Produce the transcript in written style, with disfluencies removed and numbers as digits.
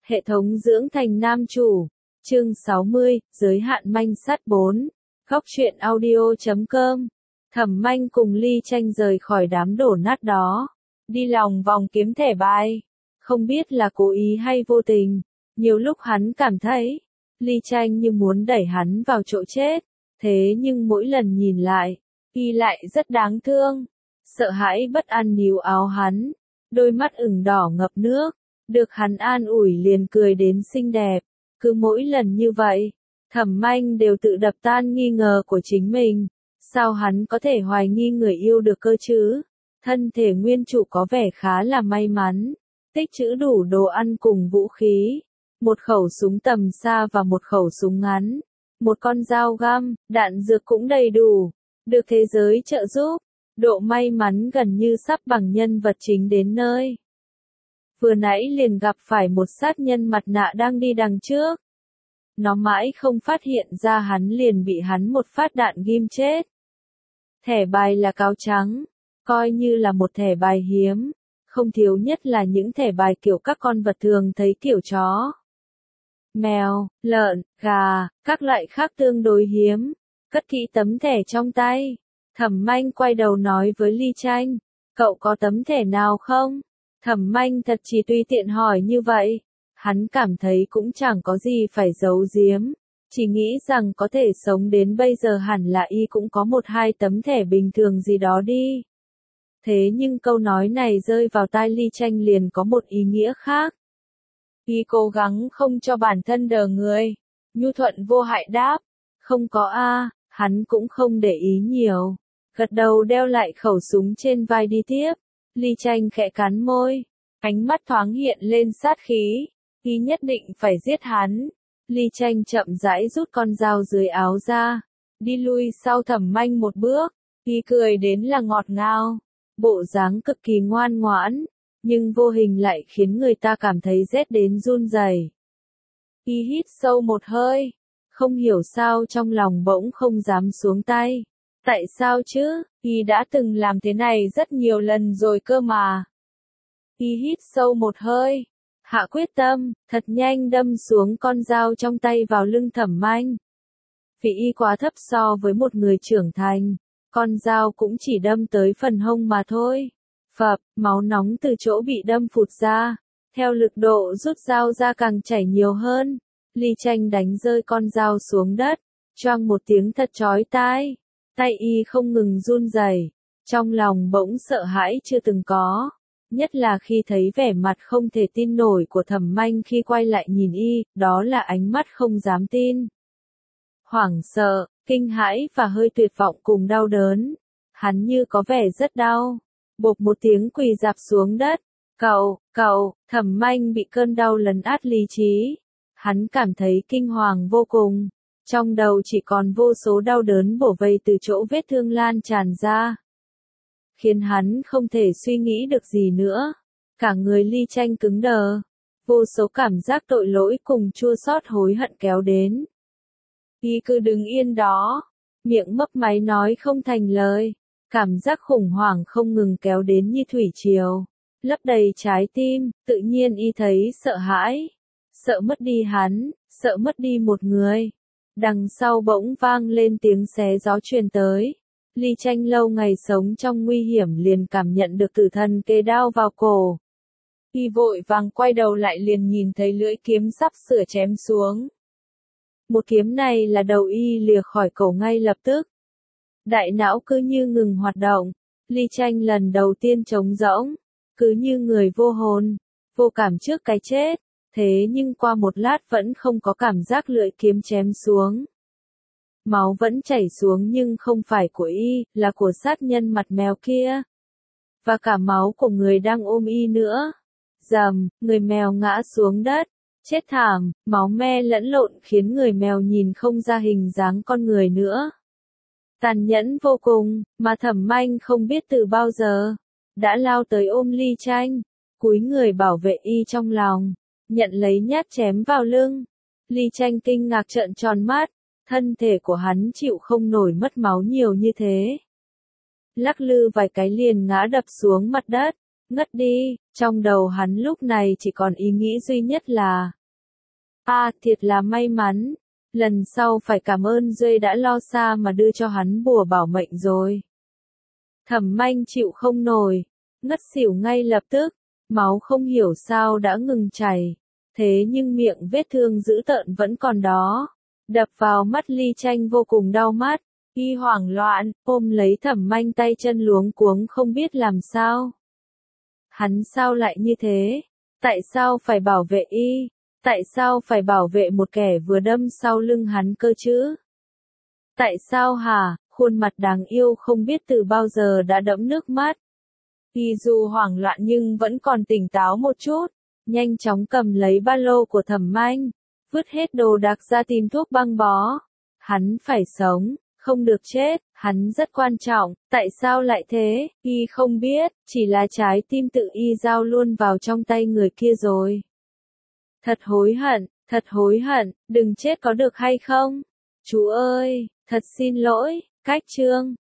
Hệ thống dưỡng thành nam chủ. Chương 60, giới hạn manh sát 4. Góc truyện audio.com. Thẩm Manh cùng Ly Tranh rời khỏi đám đổ nát đó, đi lòng vòng kiếm thẻ bài. Không biết là cố ý hay vô tình, nhiều lúc hắn cảm thấy Ly Tranh như muốn đẩy hắn vào chỗ chết, thế nhưng mỗi lần nhìn lại, y lại rất đáng thương. Sợ hãi bất an níu áo hắn, đôi mắt ửng đỏ ngập nước, được hắn an ủi liền cười đến xinh đẹp. Cứ mỗi lần như vậy, Thẩm Manh đều tự đập tan nghi ngờ của chính mình. Sao hắn có thể hoài nghi người yêu được cơ chứ? Thân thể nguyên chủ có vẻ khá là may mắn, tích trữ đủ đồ ăn cùng vũ khí, một khẩu súng tầm xa và một khẩu súng ngắn, một con dao găm, đạn dược cũng đầy đủ, được thế giới trợ giúp, độ may mắn gần như sắp bằng nhân vật chính đến nơi. Vừa nãy liền gặp phải một sát nhân mặt nạ đang đi đằng trước. Nó mãi không phát hiện ra hắn liền bị hắn một phát đạn ghim chết. Thẻ bài là cáo trắng, coi như là một thẻ bài hiếm, không thiếu nhất là những thẻ bài kiểu các con vật thường thấy kiểu chó, mèo, lợn, gà, các loại khác tương đối hiếm. Cất kỹ tấm thẻ trong tay, Thẩm Manh quay đầu nói với Ly Tranh, cậu có tấm thẻ nào không? Thẩm Manh thật chỉ tùy tiện hỏi như vậy, hắn cảm thấy cũng chẳng có gì phải giấu giếm, chỉ nghĩ rằng có thể sống đến bây giờ hẳn là y cũng có một hai tấm thẻ bình thường gì đó đi. Thế nhưng câu nói này rơi vào tai Ly Tranh liền có một ý nghĩa khác. Y cố gắng không cho bản thân đờ người, nhu thuận vô hại đáp, không có a. Hắn cũng không để ý nhiều, gật đầu đeo lại khẩu súng trên vai đi tiếp. Ly Tranh khẽ cắn môi, ánh mắt thoáng hiện lên sát khí, y nhất định phải giết hắn. Ly Tranh chậm rãi rút con dao dưới áo ra, đi lui sau Thẩm Manh một bước, y cười đến là ngọt ngào, bộ dáng cực kỳ ngoan ngoãn, nhưng vô hình lại khiến người ta cảm thấy rét đến run rẩy. Y hít sâu một hơi, không hiểu sao trong lòng bỗng không dám xuống tay. Tại sao chứ, y đã từng làm thế này rất nhiều lần rồi cơ mà. Y hít sâu một hơi, hạ quyết tâm, thật nhanh đâm xuống con dao trong tay vào lưng Thẩm Manh. Vì y quá thấp so với một người trưởng thành, con dao cũng chỉ đâm tới phần hông mà thôi. Phập, máu nóng từ chỗ bị đâm phụt ra, theo lực độ rút dao ra càng chảy nhiều hơn. Ly Tranh đánh rơi con dao xuống đất, choang một tiếng thật chói tai. Tay y không ngừng run rẩy, trong lòng bỗng sợ hãi chưa từng có, nhất là khi thấy vẻ mặt không thể tin nổi của Thẩm Manh khi quay lại nhìn y, đó là ánh mắt không dám tin. Hoảng sợ, kinh hãi và hơi tuyệt vọng cùng đau đớn. Hắn như có vẻ rất đau, bộp một tiếng quỳ rạp xuống đất. Cậu, Thẩm Manh bị cơn đau lấn át lý trí. Hắn cảm thấy kinh hoàng vô cùng. Trong đầu chỉ còn vô số đau đớn bổ vây từ chỗ vết thương lan tràn ra, khiến hắn không thể suy nghĩ được gì nữa. Cả người Ly Tranh cứng đờ, vô số cảm giác tội lỗi cùng chua xót hối hận kéo đến. Y cứ đứng yên đó, miệng mấp máy nói không thành lời, cảm giác khủng hoảng không ngừng kéo đến như thủy triều, lấp đầy trái tim. Tự nhiên y thấy sợ hãi, sợ mất đi hắn, sợ mất đi một người. Đằng sau bỗng vang lên tiếng xé gió truyền tới. Ly Tranh lâu ngày sống trong nguy hiểm liền cảm nhận được tử thần kề đao vào cổ. Y vội vàng quay đầu lại liền nhìn thấy lưỡi kiếm sắp sửa chém xuống. Một kiếm này là đầu y lìa khỏi cổ ngay lập tức. Đại não cứ như ngừng hoạt động. Ly Tranh lần đầu tiên trống rỗng, cứ như người vô hồn, vô cảm trước cái chết. Thế nhưng qua một lát vẫn không có cảm giác lưỡi kiếm chém xuống. Máu vẫn chảy xuống nhưng không phải của y, là của sát nhân mặt mèo kia. Và cả máu của người đang ôm y nữa. Rầm, người mèo ngã xuống đất, chết thảm, máu me lẫn lộn khiến người mèo nhìn không ra hình dáng con người nữa. Tàn nhẫn vô cùng, mà Thẩm Manh không biết từ bao giờ, đã lao tới ôm Ly Tranh, cúi người bảo vệ y trong lòng. Nhận lấy nhát chém vào lưng. Ly Tranh kinh ngạc trợn tròn mắt, thân thể của hắn chịu không nổi mất máu nhiều như thế. Lắc lư vài cái liền ngã đập xuống mặt đất, ngất đi, trong đầu hắn lúc này chỉ còn ý nghĩ duy nhất là thiệt là may mắn, lần sau phải cảm ơn Duy đã lo xa mà đưa cho hắn bùa bảo mệnh rồi. Thẩm Manh chịu không nổi, ngất xỉu ngay lập tức, máu không hiểu sao đã ngừng chảy, thế nhưng miệng vết thương dữ tợn vẫn còn đó, đập vào mắt Ly Tranh vô cùng đau mắt, y hoảng loạn, ôm lấy Thẩm Manh tay chân luống cuống không biết làm sao. Hắn sao lại như thế? Tại sao phải bảo vệ y? Tại sao phải bảo vệ một kẻ vừa đâm sau lưng hắn cơ chứ? Tại sao hả? Khuôn mặt đáng yêu không biết từ bao giờ đã đẫm nước mắt. Y dù hoảng loạn nhưng vẫn còn tỉnh táo một chút, nhanh chóng cầm lấy ba lô của Thẩm Manh, vứt hết đồ đạc ra tìm thuốc băng bó. Hắn phải sống, không được chết, hắn rất quan trọng, tại sao lại thế? Y không biết, chỉ là trái tim tự y giao luôn vào trong tay người kia rồi. Thật hối hận, đừng chết có được hay không? Chú ơi, thật xin lỗi, cách chương.